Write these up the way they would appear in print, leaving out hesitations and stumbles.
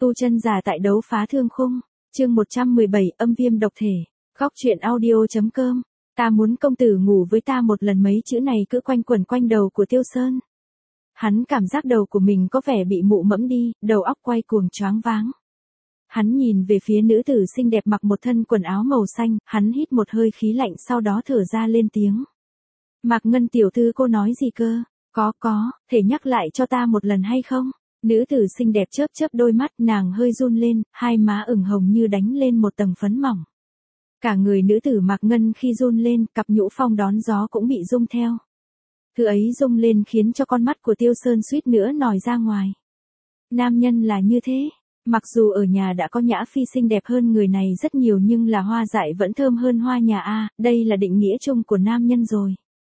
Tu chân giả tại đấu phá thương khung, chương 117 âm viêm độc thể, góc truyện audio.com. Ta muốn công tử ngủ với ta một lần, mấy chữ này cứ quanh quẩn quanh đầu của Tiêu Sơn. Hắn cảm giác đầu của mình có vẻ bị mụ mẫm đi, đầu óc quay cuồng choáng váng. Hắn nhìn về phía nữ tử xinh đẹp mặc một thân quần áo màu xanh, hắn hít một hơi khí lạnh sau đó thở ra lên tiếng. Mạc Ngân tiểu thư, cô nói gì cơ? Có, thể nhắc lại cho ta một lần hay không? Nữ tử xinh đẹp chớp chớp đôi mắt, nàng hơi run lên, hai má ửng hồng như đánh lên một tầng phấn mỏng. Cả người nữ tử Mạc Ngân khi run lên, cặp nhũ phong đón gió cũng bị rung theo. Thứ ấy rung lên khiến cho con mắt của Tiêu Sơn suýt nữa nòi ra ngoài. Nam nhân là như thế, mặc dù ở nhà đã có Nhã Phi xinh đẹp hơn người này rất nhiều nhưng là hoa dại vẫn thơm hơn hoa nhà a, đây là định nghĩa chung của nam nhân rồi.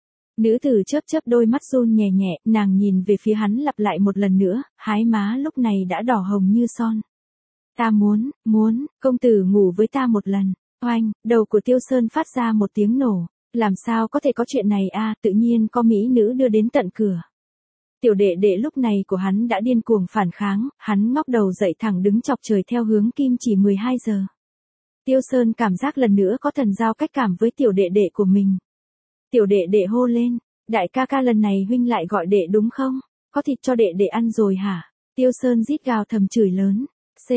Nữ tử chớp chớp đôi mắt run nhẹ nhẹ, nàng nhìn về phía hắn lặp lại một lần nữa, hái má lúc này đã đỏ hồng như son. Ta muốn, công tử ngủ với ta một lần. Oanh, đầu của Tiêu Sơn phát ra một tiếng nổ. Làm sao có thể có chuyện này a, tự nhiên có mỹ nữ đưa đến tận cửa. Tiểu đệ đệ lúc này của hắn đã điên cuồng phản kháng, hắn ngóc đầu dậy thẳng đứng chọc trời theo hướng kim chỉ 12 giờ. Tiêu Sơn cảm giác lần nữa có thần giao cách cảm với tiểu đệ đệ của mình. Tiểu đệ đệ hô lên, đại ca ca lần này huynh lại gọi đệ đúng không? Có thịt cho đệ đệ ăn rồi hả? Tiêu Sơn rít gào thầm chửi lớn.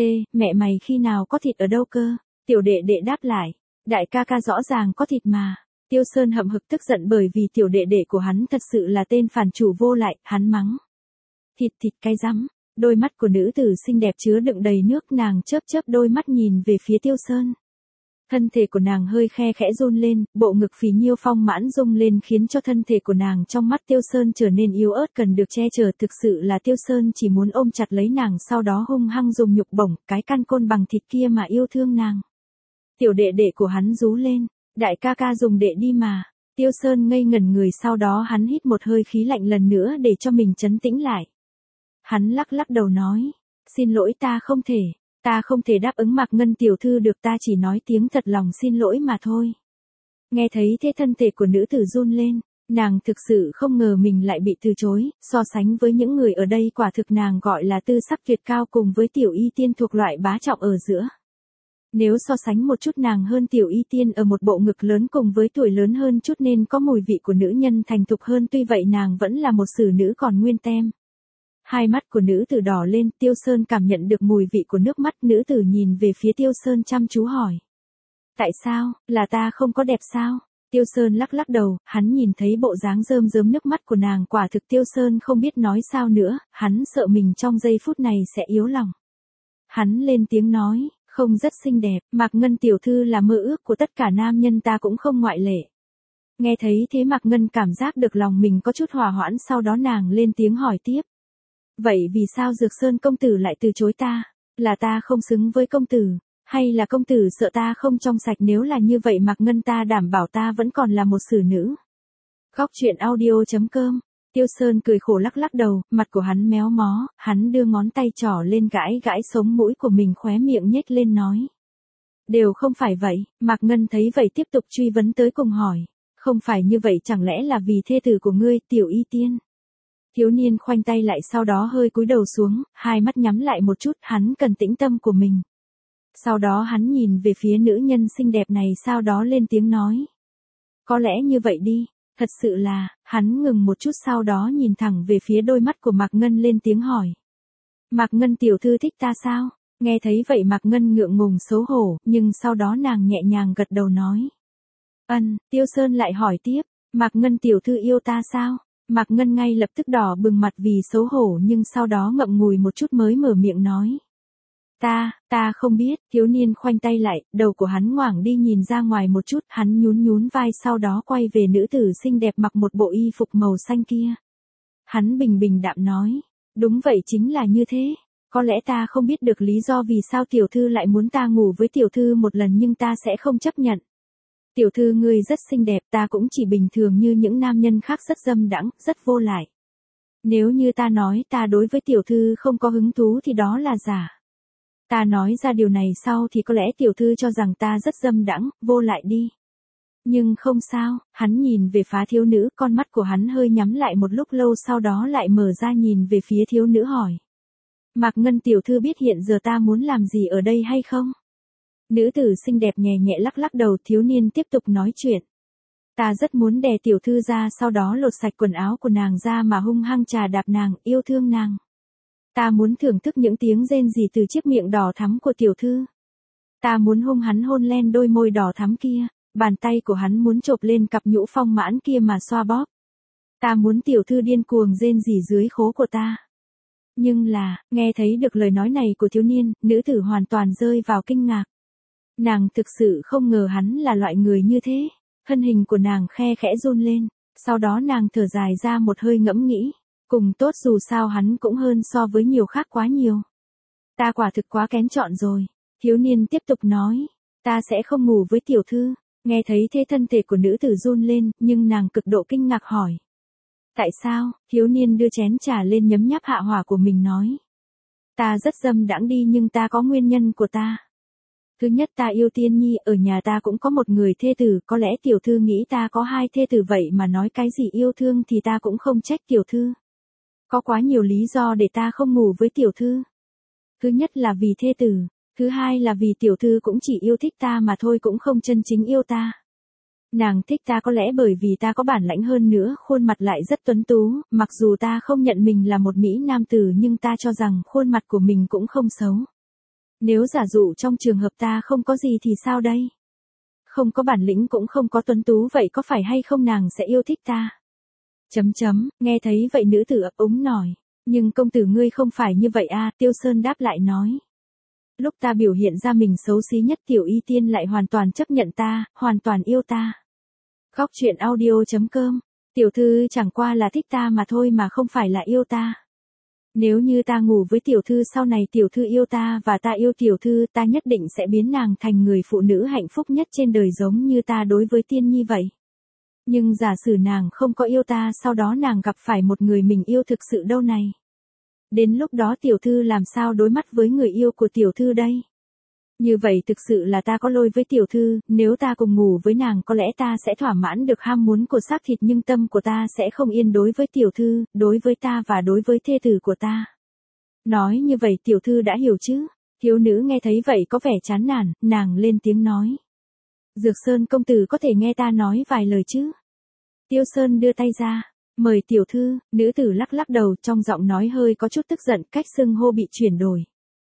Mẹ mày khi nào có thịt ở đâu cơ? Tiểu đệ đệ đáp lại, đại ca ca rõ ràng có thịt mà. Tiêu Sơn hậm hực tức giận bởi vì tiểu đệ đệ của hắn thật sự là tên phản chủ vô lại, hắn mắng. Thịt cái rắm, đôi mắt của nữ tử xinh đẹp chứa đựng đầy nước, nàng chớp chớp đôi mắt nhìn về phía Tiêu Sơn. Thân thể của nàng hơi khe khẽ run lên, bộ ngực phì nhiêu phong mãn rung lên khiến cho thân thể của nàng trong mắt Tiêu Sơn trở nên yếu ớt cần được che chở, thực sự là Tiêu Sơn chỉ muốn ôm chặt lấy nàng sau đó hung hăng dùng nhục bổng cái căn côn bằng thịt kia mà yêu thương nàng. Tiểu đệ đệ của hắn rú lên, đại ca ca dùng đệ đi mà. Tiêu Sơn ngây ngẩn người, sau đó hắn hít một hơi khí lạnh lần nữa để cho mình trấn tĩnh lại. Hắn lắc đầu nói, xin lỗi, ta không thể đáp ứng Mạc Ngân tiểu thư được, ta chỉ nói tiếng thật lòng xin lỗi mà thôi. Nghe thấy thế thân thể của nữ tử run lên, nàng thực sự không ngờ mình lại bị từ chối, so sánh với những người ở đây quả thực nàng gọi là tư sắc tuyệt cao cùng với tiểu y tiên thuộc loại bá trọng ở giữa. Nếu so sánh một chút nàng hơn tiểu y tiên ở một bộ ngực lớn cùng với tuổi lớn hơn chút nên có mùi vị của nữ nhân thành thục hơn, tuy vậy nàng vẫn là một xử nữ còn nguyên tem. Hai mắt của nữ tử đỏ lên, Tiêu Sơn cảm nhận được mùi vị của nước mắt, nữ tử nhìn về phía Tiêu Sơn chăm chú hỏi. Tại sao, là ta không có đẹp sao? Tiêu Sơn lắc đầu, hắn nhìn thấy bộ dáng rơm rớm nước mắt của nàng, quả thực Tiêu Sơn không biết nói sao nữa, hắn sợ mình trong giây phút này sẽ yếu lòng. Hắn lên tiếng nói, không, rất xinh đẹp, Mạc Ngân tiểu thư là mơ ước của tất cả nam nhân, ta cũng không ngoại lệ. Nghe thấy thế Mạc Ngân cảm giác được lòng mình có chút hòa hoãn, sau đó nàng lên tiếng hỏi tiếp. Vậy vì sao Dược Sơn công tử lại từ chối ta? Là ta không xứng với công tử, hay là công tử sợ ta không trong sạch? Nếu là như vậy Mạc Ngân ta đảm bảo ta vẫn còn là một xử nữ. Góc truyện audio.com. Tiêu Sơn cười khổ lắc đầu, mặt của hắn méo mó, hắn đưa ngón tay trỏ lên gãi sống mũi của mình, khóe miệng nhếch lên nói. Đều không phải vậy. Mạc Ngân thấy vậy tiếp tục truy vấn tới cùng hỏi. Không phải như vậy, chẳng lẽ là vì thê tử của ngươi, tiểu y tiên? Thiếu niên khoanh tay lại sau đó hơi cúi đầu xuống, hai mắt nhắm lại một chút, hắn cần tĩnh tâm của mình. Sau đó hắn nhìn về phía nữ nhân xinh đẹp này, sau đó lên tiếng nói. Có lẽ như vậy đi. Thật sự là, hắn ngừng một chút sau đó nhìn thẳng về phía đôi mắt của Mạc Ngân lên tiếng hỏi. Mạc Ngân tiểu thư thích ta sao? Nghe thấy vậy Mạc Ngân ngượng ngùng xấu hổ, nhưng sau đó nàng nhẹ nhàng gật đầu nói. Tiêu Sơn lại hỏi tiếp, Mạc Ngân tiểu thư yêu ta sao? Mạc Ngân ngay lập tức đỏ bừng mặt vì xấu hổ, nhưng sau đó ngậm ngùi một chút mới mở miệng nói. Ta không biết. Thiếu niên khoanh tay lại, đầu của hắn ngoảng đi nhìn ra ngoài một chút, hắn nhún vai sau đó quay về nữ tử xinh đẹp mặc một bộ y phục màu xanh kia. Hắn bình đạm nói, đúng vậy, chính là như thế. Có lẽ ta không biết được lý do vì sao tiểu thư lại muốn ta ngủ với tiểu thư một lần, nhưng ta sẽ không chấp nhận. Tiểu thư ngươi rất xinh đẹp, ta cũng chỉ bình thường như những nam nhân khác, rất dâm đãng, rất vô lại. Nếu như ta nói ta đối với tiểu thư không có hứng thú thì đó là giả. Ta nói ra điều này sau thì có lẽ tiểu thư cho rằng ta rất dâm đãng, vô lại đi. Nhưng không sao, hắn nhìn về phá thiếu nữ, con mắt của hắn hơi nhắm lại một lúc lâu sau đó lại mở ra nhìn về phía thiếu nữ hỏi. Mạc Ngân tiểu thư biết hiện giờ ta muốn làm gì ở đây hay không? Nữ tử xinh đẹp nhẹ nhẹ lắc lắc đầu, thiếu niên tiếp tục nói chuyện. Ta rất muốn đè tiểu thư ra, sau đó lột sạch quần áo của nàng ra mà hung hăng chà đạp nàng, yêu thương nàng. Ta muốn thưởng thức những tiếng rên rỉ từ chiếc miệng đỏ thắm của tiểu thư. Ta muốn hung hắn hôn lên đôi môi đỏ thắm kia, bàn tay của hắn muốn chộp lên cặp nhũ phong mãn kia mà xoa bóp. Ta muốn tiểu thư điên cuồng rên rỉ dưới khố của ta. Nhưng là, nghe thấy được lời nói này của thiếu niên, nữ tử hoàn toàn rơi vào kinh ngạc. Nàng thực sự không ngờ hắn là loại người như thế. Thân hình của nàng khe khẽ run lên, sau đó nàng thở dài ra một hơi ngẫm nghĩ. Cùng tốt, dù sao hắn cũng hơn so với nhiều khác quá nhiều. Ta quả thực quá kén chọn rồi. Thiếu niên tiếp tục nói. Ta sẽ không ngủ với tiểu thư. Nghe thấy thế thân thể của nữ tử run lên, nhưng nàng cực độ kinh ngạc hỏi. Tại sao? Thiếu niên đưa chén trà lên nhấm nháp hạ hỏa của mình nói. Ta rất dâm đãng đi, nhưng ta có nguyên nhân của ta. Thứ nhất, ta yêu Tiên Nhi, ở nhà ta cũng có một người thê tử, có lẽ tiểu thư nghĩ ta có hai thê tử vậy mà nói cái gì yêu thương thì ta cũng không trách tiểu thư. Có quá nhiều lý do để ta không ngủ với tiểu thư. Thứ nhất là vì thê tử, thứ hai là vì tiểu thư cũng chỉ yêu thích ta mà thôi, cũng không chân chính yêu ta. Nàng thích ta có lẽ bởi vì ta có bản lãnh hơn nữa, khuôn mặt lại rất tuấn tú, mặc dù ta không nhận mình là một mỹ nam tử nhưng ta cho rằng khuôn mặt của mình cũng không xấu. Nếu giả dụ trong trường hợp ta không có gì thì sao đây? Không có bản lĩnh cũng không có tuấn tú, vậy có phải hay không nàng sẽ yêu thích ta? Nghe thấy vậy nữ tử ấp úng nói. Nhưng công tử ngươi không phải như vậy à, Tiêu Sơn đáp lại nói. Lúc ta biểu hiện ra mình xấu xí nhất, tiểu y tiên lại hoàn toàn chấp nhận ta, hoàn toàn yêu ta. Góc truyện audio.com. Tiểu thư chẳng qua là thích ta mà thôi mà không phải là yêu ta. Nếu như ta ngủ với tiểu thư, sau này tiểu thư yêu ta và ta yêu tiểu thư, ta nhất định sẽ biến nàng thành người phụ nữ hạnh phúc nhất trên đời giống như ta đối với Tiên Nhi vậy. Nhưng giả sử nàng không có yêu ta, sau đó nàng gặp phải một người mình yêu thực sự đâu này. Đến lúc đó tiểu thư làm sao đối mắt với người yêu của tiểu thư đây? Như vậy thực sự là ta có lỗi với tiểu thư, nếu ta cùng ngủ với nàng có lẽ ta sẽ thỏa mãn được ham muốn của xác thịt, nhưng tâm của ta sẽ không yên đối với tiểu thư, đối với ta và đối với thê tử của ta. Nói như vậy tiểu thư đã hiểu chứ? Thiếu nữ nghe thấy vậy có vẻ chán nản, nàng lên tiếng nói. Dược Sơn công tử có thể nghe ta nói vài lời chứ? Tiêu Sơn đưa tay ra. Mời tiểu thư, nữ tử lắc lắc đầu, trong giọng nói hơi có chút tức giận, cách xưng hô bị chuyển đổi.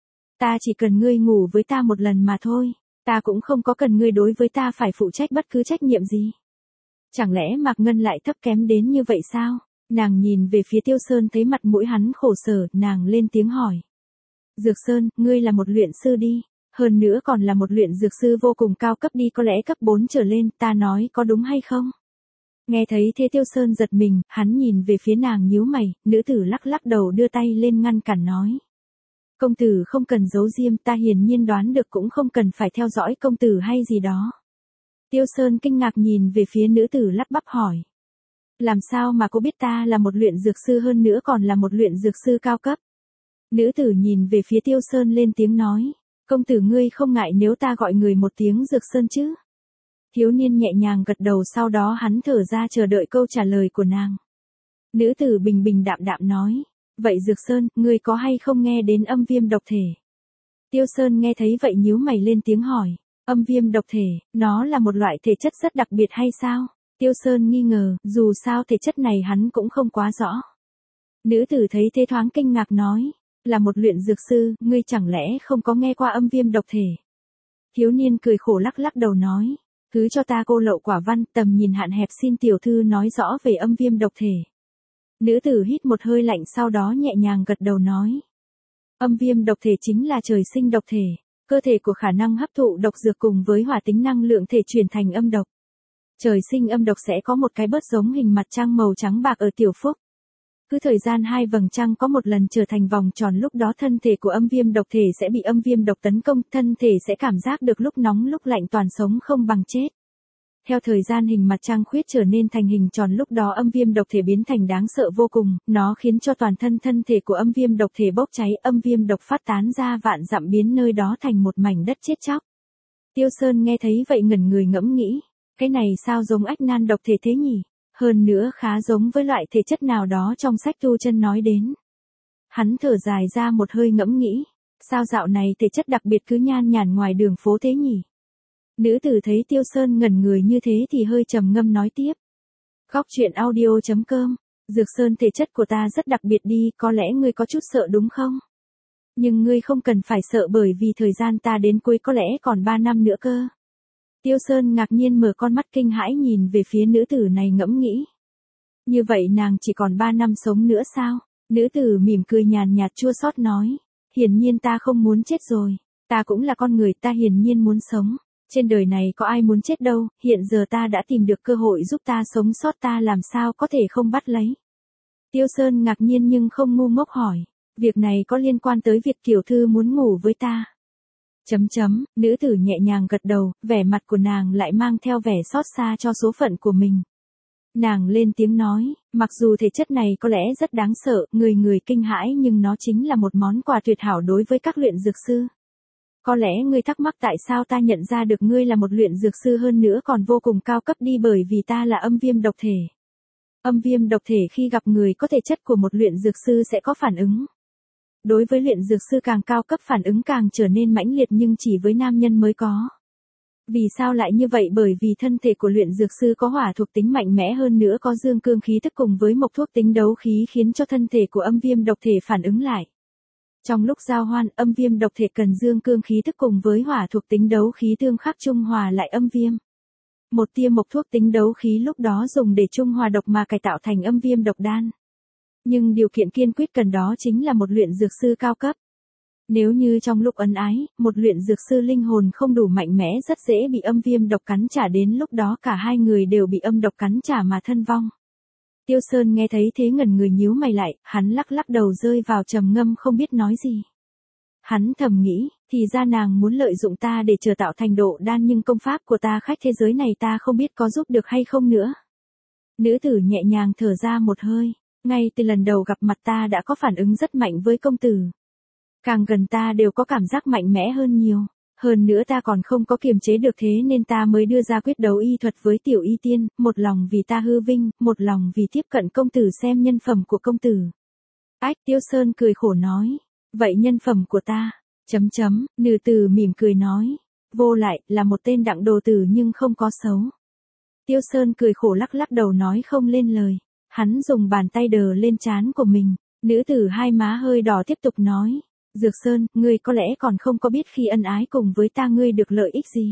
Ta chỉ cần ngươi ngủ với ta một lần mà thôi, ta cũng không có cần ngươi đối với ta phải phụ trách bất cứ trách nhiệm gì. Chẳng lẽ Mạc Ngân lại thấp kém đến như vậy sao? Nàng nhìn về phía Tiêu Sơn thấy mặt mũi hắn khổ sở, nàng lên tiếng hỏi. Dược Sơn, ngươi là một luyện sư đi, hơn nữa còn là một luyện dược sư vô cùng cao cấp đi, có lẽ cấp 4 trở lên, ta nói có đúng hay không? Nghe thấy thế Tiêu Sơn giật mình, hắn nhìn về phía nàng nhíu mày, nữ tử lắc lắc đầu đưa tay lên ngăn cản nói. Công tử không cần giấu diêm, ta hiển nhiên đoán được, cũng không cần phải theo dõi công tử hay gì đó. Tiêu Sơn kinh ngạc nhìn về phía nữ tử lắp bắp hỏi. Làm sao mà cô biết ta là một luyện dược sư, hơn nữa còn là một luyện dược sư cao cấp? Nữ tử nhìn về phía Tiêu Sơn lên tiếng nói. Công tử ngươi không ngại nếu ta gọi người một tiếng Dược Sơn chứ? Thiếu niên nhẹ nhàng gật đầu, sau đó hắn thở ra chờ đợi câu trả lời của nàng. Nữ tử bình bình đạm đạm nói. Vậy Dược Sơn, ngươi có hay không nghe đến âm viêm độc thể? Tiêu Sơn nghe thấy vậy nhíu mày lên tiếng hỏi. Âm viêm độc thể, nó là một loại thể chất rất đặc biệt hay sao? Tiêu Sơn nghi ngờ, dù sao thể chất này hắn cũng không quá rõ. Nữ tử thấy thế thoáng kinh ngạc nói. Là một luyện dược sư, ngươi chẳng lẽ không có nghe qua âm viêm độc thể? Thiếu niên cười khổ lắc lắc đầu nói. Cứ cho ta cô lậu quả văn, tầm nhìn hạn hẹp, xin tiểu thư nói rõ về âm viêm độc thể. Nữ tử hít một hơi lạnh, sau đó nhẹ nhàng gật đầu nói. Âm viêm độc thể chính là trời sinh độc thể. Cơ thể của khả năng hấp thụ độc dược cùng với hỏa tính năng lượng thể chuyển thành âm độc. Trời sinh âm độc sẽ có một cái bớt giống hình mặt trăng màu trắng bạc ở tiểu phúc. Cứ thời gian hai vầng trăng có một lần trở thành vòng tròn, lúc đó thân thể của âm viêm độc thể sẽ bị âm viêm độc tấn công, thân thể sẽ cảm giác được lúc nóng lúc lạnh, toàn sống không bằng chết. Theo thời gian hình mặt trăng khuyết trở nên thành hình tròn, lúc đó âm viêm độc thể biến thành đáng sợ vô cùng, nó khiến cho toàn thân thể của âm viêm độc thể bốc cháy, âm viêm độc phát tán ra vạn dặm, biến nơi đó thành một mảnh đất chết chóc. Tiêu Sơn nghe thấy vậy ngẩn người ngẫm nghĩ, cái này sao giống ách nan độc thể thế nhỉ? Hơn nữa khá giống với loại thể chất nào đó trong sách tu chân nói đến. Hắn thở dài ra một hơi ngẫm nghĩ. Sao dạo này thể chất đặc biệt cứ nhan nhản ngoài đường phố thế nhỉ? Nữ tử thấy Tiêu Sơn ngẩn người như thế thì hơi trầm ngâm nói tiếp. Góc truyện audio.com. Dược Sơn thể chất của ta rất đặc biệt đi, có lẽ ngươi có chút sợ đúng không? Nhưng ngươi không cần phải sợ bởi vì thời gian ta đến cuối có lẽ còn 3 năm nữa cơ. Tiêu Sơn ngạc nhiên mở con mắt kinh hãi nhìn về phía nữ tử này ngẫm nghĩ. Như vậy nàng chỉ còn 3 năm sống nữa sao? Nữ tử mỉm cười nhàn nhạt chua xót nói. Hiển nhiên ta không muốn chết rồi. Ta cũng là con người, ta hiển nhiên muốn sống. Trên đời này có ai muốn chết đâu, hiện giờ ta đã tìm được cơ hội giúp ta sống sót, ta làm sao có thể không bắt lấy. Tiêu Sơn ngạc nhiên nhưng không ngu ngốc hỏi. Việc này có liên quan tới việc tiểu thư muốn ngủ với ta. Nữ tử nhẹ nhàng gật đầu, vẻ mặt của nàng lại mang theo vẻ xót xa cho số phận của mình. Nàng lên tiếng nói, mặc dù thể chất này có lẽ rất đáng sợ, người người kinh hãi nhưng nó chính là một món quà tuyệt hảo đối với các luyện dược sư. Có lẽ ngươi thắc mắc tại sao ta nhận ra được ngươi là một luyện dược sư hơn nữa còn vô cùng cao cấp đi, bởi vì ta là âm viêm độc thể. Âm viêm độc thể khi gặp người có thể chất của một luyện dược sư sẽ có phản ứng. Đối với luyện dược sư càng cao cấp phản ứng càng trở nên mãnh liệt nhưng chỉ với nam nhân mới có. Vì sao lại như vậy? Bởi vì thân thể của luyện dược sư có hỏa thuộc tính mạnh mẽ hơn nữa có dương cương khí tức cùng với mộc thuốc tính đấu khí khiến cho thân thể của âm viêm độc thể phản ứng lại. Trong lúc giao hoan, âm viêm độc thể cần dương cương khí tức cùng với hỏa thuộc tính đấu khí tương khắc trung hòa lại âm viêm. Một tia mộc thuốc tính đấu khí lúc đó dùng để trung hòa độc mà cải tạo thành âm viêm độc đan. Nhưng điều kiện kiên quyết cần đó chính là một luyện dược sư cao cấp. Nếu như trong lúc ân ái, một luyện dược sư linh hồn không đủ mạnh mẽ rất dễ bị âm viêm độc cắn trả, đến lúc đó cả hai người đều bị âm độc cắn trả mà thân vong. Tiêu Sơn nghe thấy thế ngẩn người nhíu mày lại, hắn lắc lắc đầu rơi vào trầm ngâm không biết nói gì. Hắn thầm nghĩ, thì ra nàng muốn lợi dụng ta để chờ tạo thành độ đan nhưng công pháp của ta khách thế giới này ta không biết có giúp được hay không nữa. Nữ tử nhẹ nhàng thở ra một hơi, ngay từ lần đầu gặp mặt ta đã có phản ứng rất mạnh với công tử. Càng gần ta đều có cảm giác mạnh mẽ hơn nhiều. Hơn nữa ta còn không có kiềm chế được thế nên ta mới đưa ra quyết đấu y thuật với tiểu y tiên, một lòng vì ta hư vinh, một lòng vì tiếp cận công tử xem nhân phẩm của công tử. Ách, Tiêu Sơn cười khổ nói. Vậy nhân phẩm của ta? Nữ tử mỉm cười nói. Vô lại, là một tên đặng đồ tử nhưng không có xấu. Tiêu Sơn cười khổ lắc lắc đầu nói không lên lời. Hắn dùng bàn tay đờ lên trán của mình. Nữ tử hai má hơi đỏ tiếp tục nói. Dược Sơn, ngươi có lẽ còn không có biết khi ân ái cùng với ta ngươi được lợi ích gì.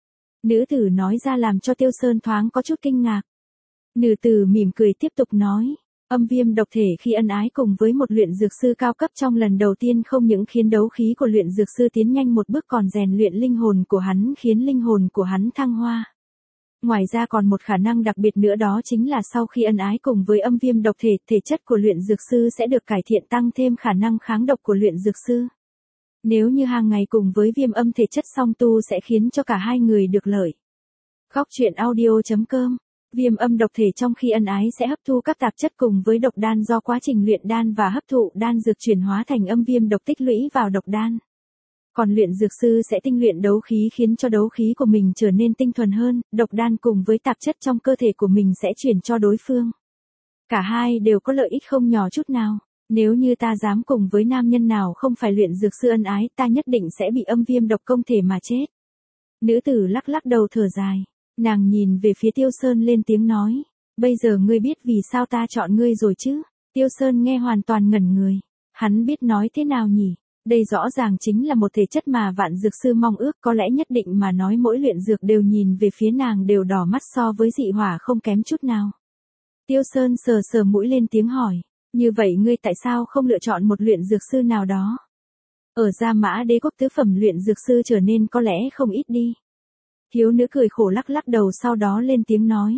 Nữ tử nói ra làm cho Tiêu Sơn thoáng có chút kinh ngạc. Nữ tử mỉm cười tiếp tục nói. Âm viêm độc thể khi ân ái cùng với một luyện dược sư cao cấp trong lần đầu tiên không những khiến đấu khí của luyện dược sư tiến nhanh một bước còn rèn luyện linh hồn của hắn khiến linh hồn của hắn thăng hoa. Ngoài ra còn một khả năng đặc biệt nữa đó chính là sau khi ân ái cùng với âm viêm độc thể, thể chất của luyện dược sư sẽ được cải thiện tăng thêm khả năng kháng độc của luyện dược sư. Nếu như hàng ngày cùng với viêm âm thể chất song tu sẽ khiến cho cả hai người được lợi. Góc truyện audio.com. Viêm âm độc thể trong khi ân ái sẽ hấp thu các tạp chất cùng với độc đan do quá trình luyện đan và hấp thụ đan dược chuyển hóa thành âm viêm độc tích lũy vào độc đan. Còn luyện dược sư sẽ tinh luyện đấu khí khiến cho đấu khí của mình trở nên tinh thuần hơn, độc đan cùng với tạp chất trong cơ thể của mình sẽ chuyển cho đối phương. Cả hai đều có lợi ích không nhỏ chút nào. Nếu như ta dám cùng với nam nhân nào không phải luyện dược sư ân ái, ta nhất định sẽ bị âm viêm độc công thể mà chết. Nữ tử lắc lắc đầu thở dài. Nàng nhìn về phía Tiêu Sơn lên tiếng nói. Bây giờ ngươi biết vì sao ta chọn ngươi rồi chứ? Tiêu Sơn nghe hoàn toàn ngẩn người. Hắn biết nói thế nào nhỉ? Đây rõ ràng chính là một thể chất mà vạn dược sư mong ước, có lẽ nhất định mà nói mỗi luyện dược đều nhìn về phía nàng đều đỏ mắt so với dị hỏa không kém chút nào. Tiêu Sơn sờ sờ mũi lên tiếng hỏi. Như vậy ngươi tại sao không lựa chọn một luyện dược sư nào đó? Ở Gia Mã Đế quốc tứ phẩm luyện dược sư trở nên có lẽ không ít đi. Thiếu nữ cười khổ lắc lắc đầu sau đó lên tiếng nói.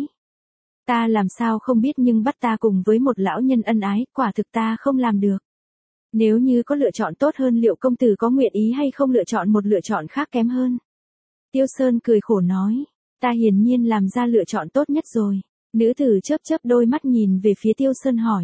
Ta làm sao không biết nhưng bắt ta cùng với một lão nhân ân ái, quả thực ta không làm được. Nếu như có lựa chọn tốt hơn liệu công tử có nguyện ý hay không lựa chọn một lựa chọn khác kém hơn? Tiêu Sơn cười khổ nói. Ta hiển nhiên làm ra lựa chọn tốt nhất rồi. Nữ tử chớp chớp đôi mắt nhìn về phía Tiêu Sơn hỏi.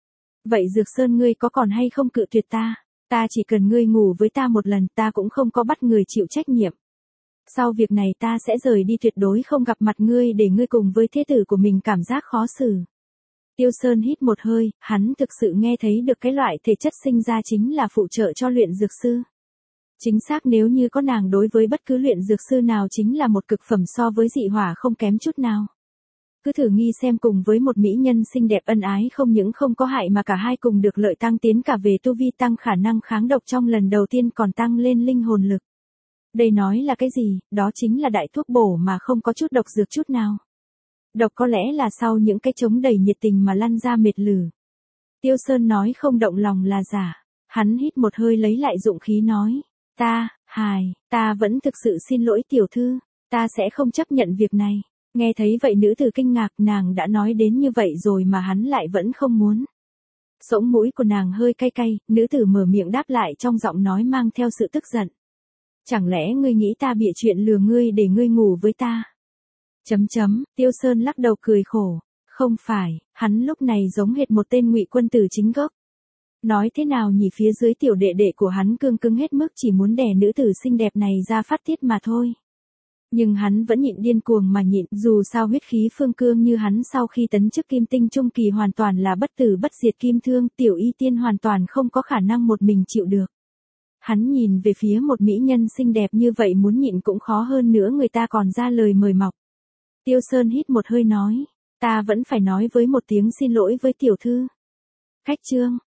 Vậy Dược Sơn ngươi có còn hay không cự tuyệt ta? Ta chỉ cần ngươi ngủ với ta một lần, ta cũng không có bắt người chịu trách nhiệm. Sau việc này ta sẽ rời đi tuyệt đối không gặp mặt ngươi để ngươi cùng với thế tử của mình cảm giác khó xử. Tiêu Sơn hít một hơi, hắn thực sự nghe thấy được cái loại thể chất sinh ra chính là phụ trợ cho luyện dược sư. Chính xác, nếu như có nàng đối với bất cứ luyện dược sư nào chính là một cực phẩm, so với dị hỏa không kém chút nào. Cứ thử nghi xem, cùng với một mỹ nhân xinh đẹp ân ái không những không có hại mà cả hai cùng được lợi, tăng tiến cả về tu vi, tăng khả năng kháng độc trong lần đầu tiên, còn tăng lên linh hồn lực. Đây nói là cái gì? Đó chính là đại thuốc bổ mà không có chút độc dược chút nào. Độc có lẽ là sau những cái trống đầy nhiệt tình mà lăn ra mệt lử. Tiêu Sơn nói không động lòng là giả. Hắn hít một hơi lấy lại dũng khí nói. Ta vẫn thực sự xin lỗi tiểu thư. Ta sẽ không chấp nhận việc này. Nghe thấy vậy nữ tử kinh ngạc, nàng đã nói đến như vậy rồi mà hắn lại vẫn không muốn. Sống mũi của nàng hơi cay cay, nữ tử mở miệng đáp lại trong giọng nói mang theo sự tức giận. Chẳng lẽ ngươi nghĩ ta bịa chuyện lừa ngươi để ngươi ngủ với ta? Tiêu Sơn lắc đầu cười khổ. Không phải, hắn lúc này giống hệt một tên ngụy quân tử chính gốc. Nói thế nào nhỉ, phía dưới tiểu đệ đệ của hắn cương cứng hết mức, chỉ muốn đè nữ tử xinh đẹp này ra phát tiết mà thôi. Nhưng hắn vẫn nhịn, điên cuồng mà nhịn, dù sao huyết khí phương cương như hắn sau khi tấn chức kim tinh trung kỳ hoàn toàn là bất tử bất diệt kim thương, tiểu y tiên hoàn toàn không có khả năng một mình chịu được. Hắn nhìn về phía một mỹ nhân xinh đẹp như vậy, muốn nhịn cũng khó, hơn nữa người ta còn ra lời mời mọc. Tiêu Sơn hít một hơi nói, ta vẫn phải nói với một tiếng xin lỗi với tiểu thư. Khách trương,